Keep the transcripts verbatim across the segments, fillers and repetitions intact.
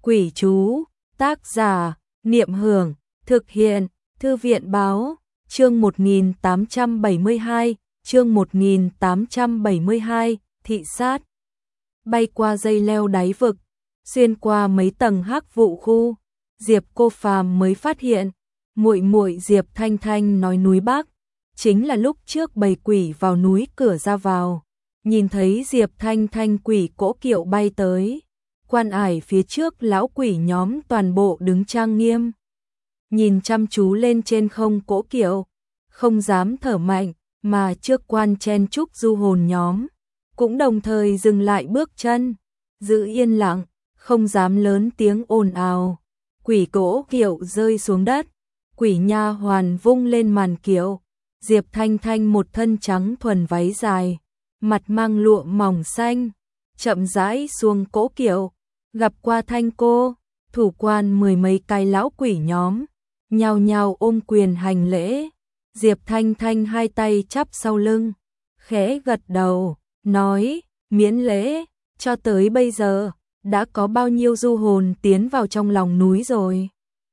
Quỷ chú, tác giả, Niệm Hưởng, thực hiện, Thư viện báo, chương một nghìn tám trăm bảy mươi hai, chương một nghìn tám trăm bảy mươi hai, thị sát. Bay qua dây leo đáy vực, xuyên qua mấy tầng hắc vụ khu, Diệp Cô Phàm mới phát hiện, muội muội Diệp Thanh Thanh nói núi Bắc, chính là lúc trước bầy quỷ vào núi cửa ra vào, nhìn thấy Diệp Thanh Thanh quỷ cỗ kiệu bay tới. Quan ải phía trước lão quỷ nhóm toàn bộ đứng trang nghiêm, nhìn chăm chú lên trên không cỗ kiệu, không dám thở mạnh, mà trước quan chen chúc du hồn nhóm, cũng đồng thời dừng lại bước chân, giữ yên lặng, không dám lớn tiếng ồn ào. Quỷ cỗ kiệu rơi xuống đất, quỷ nha hoàn vung lên màn kiệu, Diệp Thanh Thanh một thân trắng thuần váy dài, mặt mang lụa mỏng xanh, chậm rãi xuống cỗ kiệu. Gặp qua Thanh cô, thủ quan mười mấy cái lão quỷ nhóm, nhao nhao ôm quyền hành lễ. Diệp Thanh Thanh hai tay chắp sau lưng, khẽ gật đầu, nói, miễn lễ, cho tới bây giờ, đã có bao nhiêu du hồn tiến vào trong lòng núi rồi.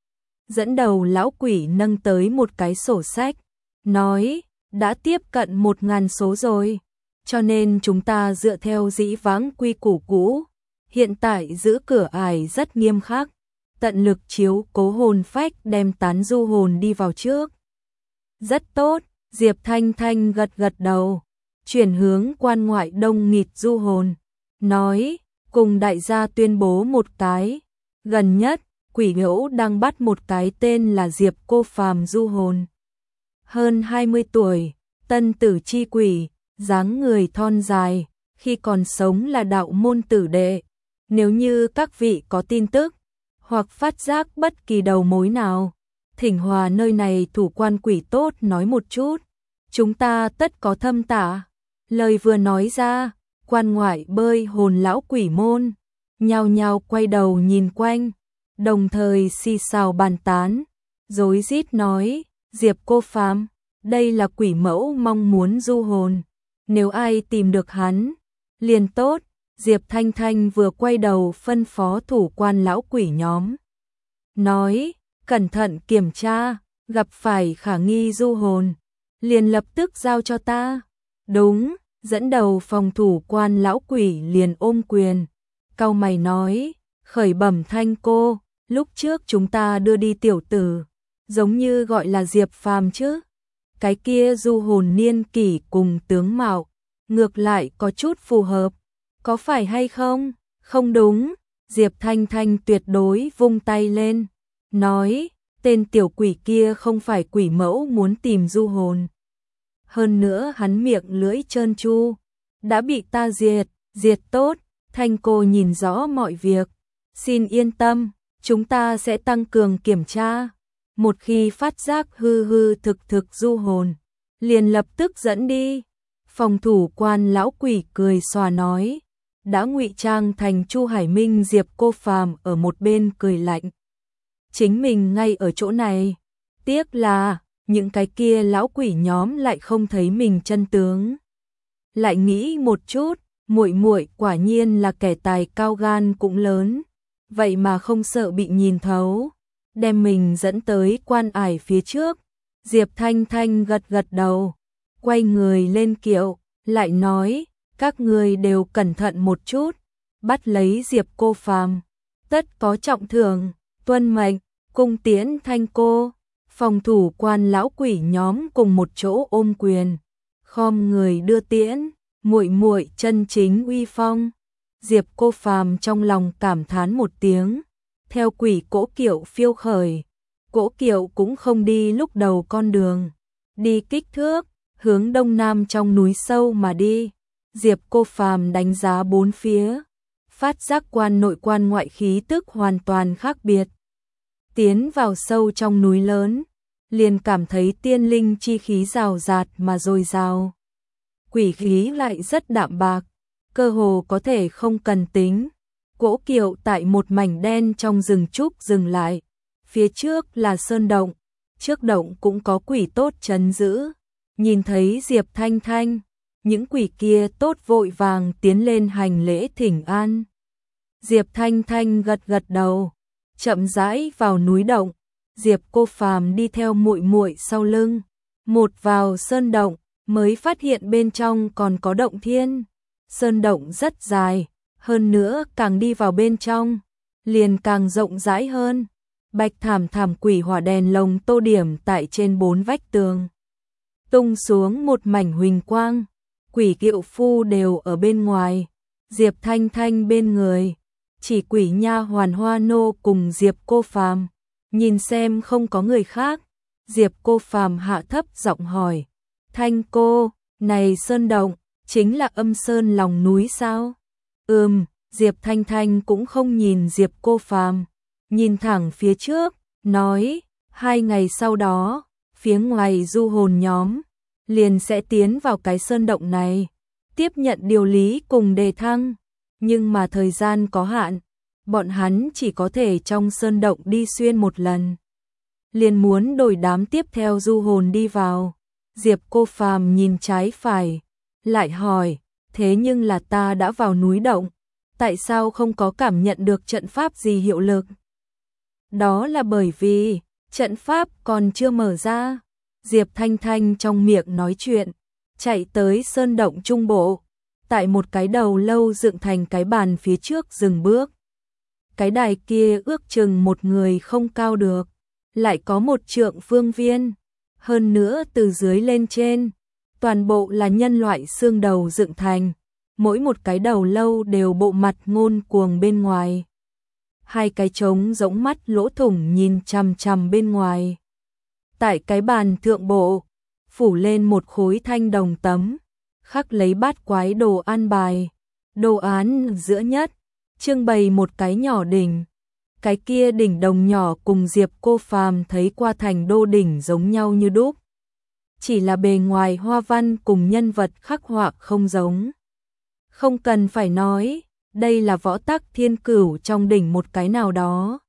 Dẫn đầu lão quỷ nâng tới một cái sổ sách, nói, đã tiếp cận một ngàn số rồi, cho nên chúng ta dựa theo dĩ vãng quy củ cũ. Hiện tại giữ cửa ải rất nghiêm khắc, tận lực chiếu cố hồn phách đem tán du hồn đi vào trước. Rất tốt, Diệp Thanh Thanh gật gật đầu, chuyển hướng quan ngoại đông nghịt du hồn, nói, cùng đại gia tuyên bố một cái, gần nhất, quỷ ngẫu đang bắt một cái tên là Diệp Cô Phàm du hồn. Hơn hai mươi tuổi, tân tử chi quỷ, dáng người thon dài, khi còn sống là đạo môn tử đệ. Nếu như các vị có tin tức, hoặc phát giác bất kỳ đầu mối nào, thỉnh hòa nơi này thủ quan quỷ tốt nói một chút, chúng ta tất có thâm tả. Lời vừa nói ra, quan ngoại bơi hồn lão quỷ môn, nhao nhao quay đầu nhìn quanh, đồng thời xì xào bàn tán, rối rít nói, Diệp Cô Phàm, đây là quỷ mẫu mong muốn du hồn, nếu ai tìm được hắn, liền tốt. Diệp Thanh Thanh vừa quay đầu phân phó thủ quan lão quỷ nhóm, nói, cẩn thận kiểm tra, gặp phải khả nghi du hồn, liền lập tức giao cho ta. Đúng, dẫn đầu phòng thủ quan lão quỷ liền ôm quyền, cau mày nói, khởi bẩm Thanh cô, lúc trước chúng ta đưa đi tiểu tử, giống như gọi là Diệp Phàm chứ, cái kia du hồn niên kỷ cùng tướng mạo, ngược lại có chút phù hợp. Có phải hay không? Không đúng, Diệp Thanh Thanh tuyệt đối vung tay lên, nói, tên tiểu quỷ kia không phải quỷ mẫu muốn tìm du hồn. Hơn nữa hắn miệng lưỡi trơn tru, đã bị ta diệt, diệt tốt, Thanh cô nhìn rõ mọi việc, xin yên tâm, chúng ta sẽ tăng cường kiểm tra, một khi phát giác hư hư thực thực du hồn, liền lập tức dẫn đi. Phòng thủ quan lão quỷ cười xòa nói, đã ngụy trang thành Chu Hải Minh. Diệp Cô Phàm ở một bên cười lạnh, chính mình ngay ở chỗ này, tiếc là những cái kia lão quỷ nhóm lại không thấy mình chân tướng. Lại nghĩ một chút, muội muội quả nhiên là kẻ tài cao gan cũng lớn, vậy mà không sợ bị nhìn thấu, đem mình dẫn tới quan ải phía trước. Diệp Thanh Thanh gật gật đầu, quay người lên kiệu, lại nói, các người đều cẩn thận một chút, bắt lấy Diệp Cô Phàm, tất có trọng thưởng, tuân mệnh, cung tiễn Thanh cô. Phòng thủ quan lão quỷ nhóm cùng một chỗ ôm quyền, khom người đưa tiễn, muội muội chân chính uy phong. Diệp Cô Phàm trong lòng cảm thán một tiếng, theo quỷ cỗ kiệu phiêu khởi, cỗ kiệu cũng không đi lúc đầu con đường, đi kích thước, hướng đông nam trong núi sâu mà đi. Diệp Cô Phàm đánh giá bốn phía, phát giác quan nội quan ngoại khí tức hoàn toàn khác biệt. Tiến vào sâu trong núi lớn, liền cảm thấy tiên linh chi khí rào rạt mà dồi dào. Quỷ khí lại rất đạm bạc, cơ hồ có thể không cần tính. Cỗ kiệu tại một mảnh đen trong rừng trúc dừng lại, phía trước là sơn động, trước động cũng có quỷ tốt trấn giữ. Nhìn thấy Diệp Thanh Thanh, những quỷ kia tốt vội vàng tiến lên hành lễ thỉnh an. Diệp Thanh Thanh gật gật đầu, chậm rãi vào núi động. Diệp Cô Phàm đi theo muội muội sau lưng, một vào sơn động mới phát hiện bên trong còn có động thiên. Sơn động rất dài, hơn nữa càng đi vào bên trong liền càng rộng rãi hơn. Bạch thảm thảm quỷ hỏa đèn lồng tô điểm tại trên bốn vách tường, tung xuống một mảnh huỳnh quang. Quỷ kiệu phu đều ở bên ngoài, Diệp Thanh Thanh bên người, chỉ quỷ nha hoàn Hoa nô cùng Diệp Cô Phàm. Nhìn xem không có người khác, Diệp Cô Phàm hạ thấp giọng hỏi, Thanh cô, này sơn động chính là âm sơn lòng núi sao? Ừm. Diệp Thanh Thanh cũng không nhìn Diệp Cô Phàm, nhìn thẳng phía trước, nói, hai ngày sau đó, phía ngoài du hồn nhóm liền sẽ tiến vào cái sơn động này, tiếp nhận điều lý cùng đề thăng, nhưng mà thời gian có hạn, bọn hắn chỉ có thể trong sơn động đi xuyên một lần. Liền muốn đổi đám tiếp theo du hồn đi vào. Diệp Cô Phàm nhìn trái phải, lại hỏi, thế nhưng là ta đã vào núi động, tại sao không có cảm nhận được trận pháp gì hiệu lực? Đó là bởi vì trận pháp còn chưa mở ra. Diệp Thanh Thanh trong miệng nói chuyện, chạy tới sơn động trung bộ, tại một cái đầu lâu dựng thành cái bàn phía trước dừng bước. Cái đài kia ước chừng một người không cao được, lại có một trượng phương viên, hơn nữa từ dưới lên trên, toàn bộ là nhân loại xương đầu dựng thành. Mỗi một cái đầu lâu đều bộ mặt ngôn cuồng bên ngoài. Hai cái trống giống mắt lỗ thủng nhìn chằm chằm bên ngoài. Tại cái bàn thượng bộ, phủ lên một khối thanh đồng tấm, khắc lấy bát quái đồ an bài. Đồ án giữa nhất, trưng bày một cái nhỏ đỉnh. Cái kia đỉnh đồng nhỏ cùng Diệp Cô Phàm thấy qua thành đô đỉnh giống nhau như đúc. Chỉ là bề ngoài hoa văn cùng nhân vật khắc họa không giống. Không cần phải nói, đây là võ tắc thiên cửu trong đỉnh một cái nào đó.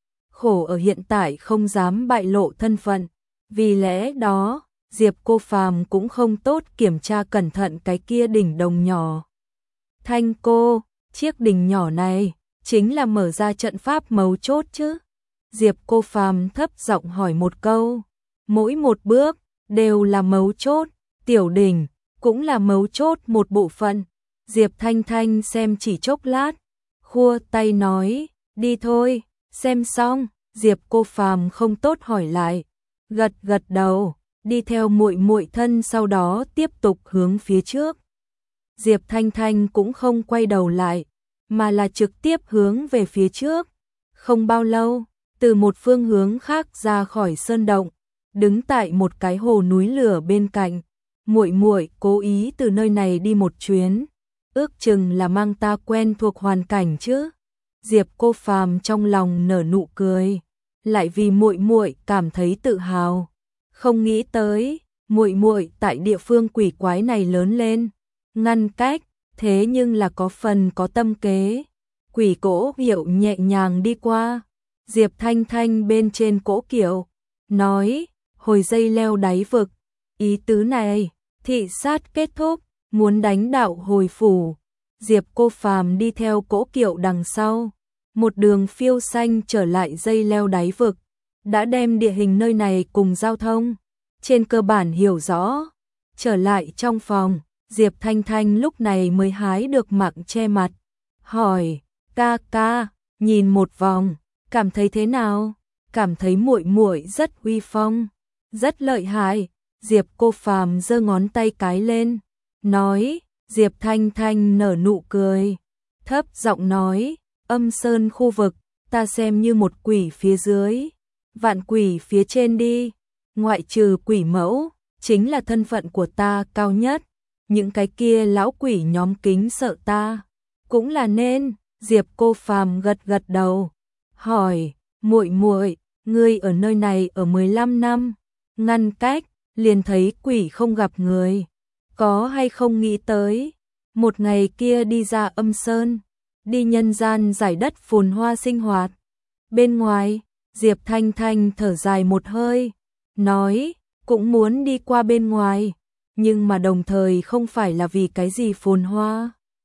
Khổ ở hiện tại không dám bại lộ thân phận, vì lẽ đó, Diệp Cô Phàm cũng không tốt kiểm tra cẩn thận cái kia đỉnh đồng nhỏ. Thanh cô, chiếc đỉnh nhỏ này, chính là mở ra trận pháp mấu chốt chứ? Diệp Cô Phàm thấp giọng hỏi một câu, mỗi một bước, đều là mấu chốt, tiểu đỉnh, cũng là mấu chốt một bộ phận. Diệp Thanh Thanh xem chỉ chốc lát, khua tay nói, đi thôi, xem xong. Diệp Cô Phàm không tốt hỏi lại, gật gật đầu, đi theo muội muội thân sau đó tiếp tục hướng phía trước. Diệp Thanh Thanh cũng không quay đầu lại, mà là trực tiếp hướng về phía trước. Không bao lâu, từ một phương hướng khác ra khỏi sơn động, đứng tại một cái hồ núi lửa bên cạnh. Muội muội cố ý từ nơi này đi một chuyến, ước chừng là mang ta quen thuộc hoàn cảnh chứ? Diệp Cô Phàm trong lòng nở nụ cười, lại vì muội muội cảm thấy tự hào. Không nghĩ tới, muội muội tại địa phương quỷ quái này lớn lên, ngăn cách, thế nhưng là có phần có tâm kế. Quỷ cỗ hiệu nhẹ nhàng đi qua, Diệp Thanh Thanh bên trên cỗ kiệu, nói, hồi dây leo đáy vực, ý tứ này, thị sát kết thúc, muốn đánh đạo hồi phủ. Diệp Cô Phàm đi theo cỗ kiệu đằng sau, một đường phiêu xanh trở lại dây leo đáy vực, đã đem địa hình nơi này cùng giao thông trên cơ bản hiểu rõ. Trở lại trong phòng, Diệp Thanh Thanh lúc này mới hái được mạng che mặt, hỏi, ca ca, nhìn một vòng, cảm thấy thế nào? Cảm thấy muội muội rất uy phong, rất lợi hại. Diệp Cô Phàm giơ ngón tay cái lên, nói. Diệp Thanh Thanh nở nụ cười, thấp giọng nói, âm sơn khu vực, ta xem như một quỷ phía dưới, vạn quỷ phía trên đi, ngoại trừ quỷ mẫu, chính là thân phận của ta cao nhất, những cái kia lão quỷ nhóm kính sợ ta, cũng là nên. Diệp Cô Phàm gật gật đầu, hỏi, muội muội, ngươi ở nơi này ở mười lăm năm, ngăn cách, liền thấy quỷ không gặp người. Có hay không nghĩ tới, một ngày kia đi ra âm sơn, đi nhân gian giải đất phồn hoa sinh hoạt. Bên ngoài, Diệp Thanh Thanh thở dài một hơi, nói, cũng muốn đi qua bên ngoài, nhưng mà đồng thời không phải là vì cái gì phồn hoa,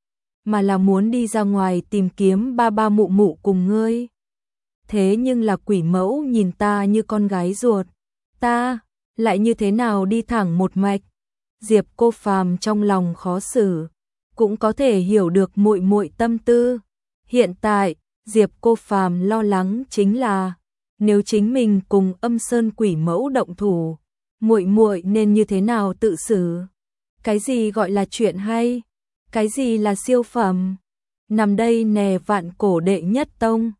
mà là muốn đi ra ngoài tìm kiếm ba ba mụ mụ cùng ngươi. Thế nhưng là quỷ mẫu nhìn ta như con gái ruột, ta lại như thế nào đi thẳng một mạch. Diệp Cô Phàm trong lòng khó xử, cũng có thể hiểu được muội muội tâm tư. Hiện tại, Diệp Cô Phàm lo lắng chính là nếu chính mình cùng Âm Sơn quỷ mẫu động thủ, muội muội nên như thế nào tự xử? Cái gì gọi là chuyện hay? Cái gì là siêu phẩm? Nằm đây nè Vạn Cổ đệ nhất tông,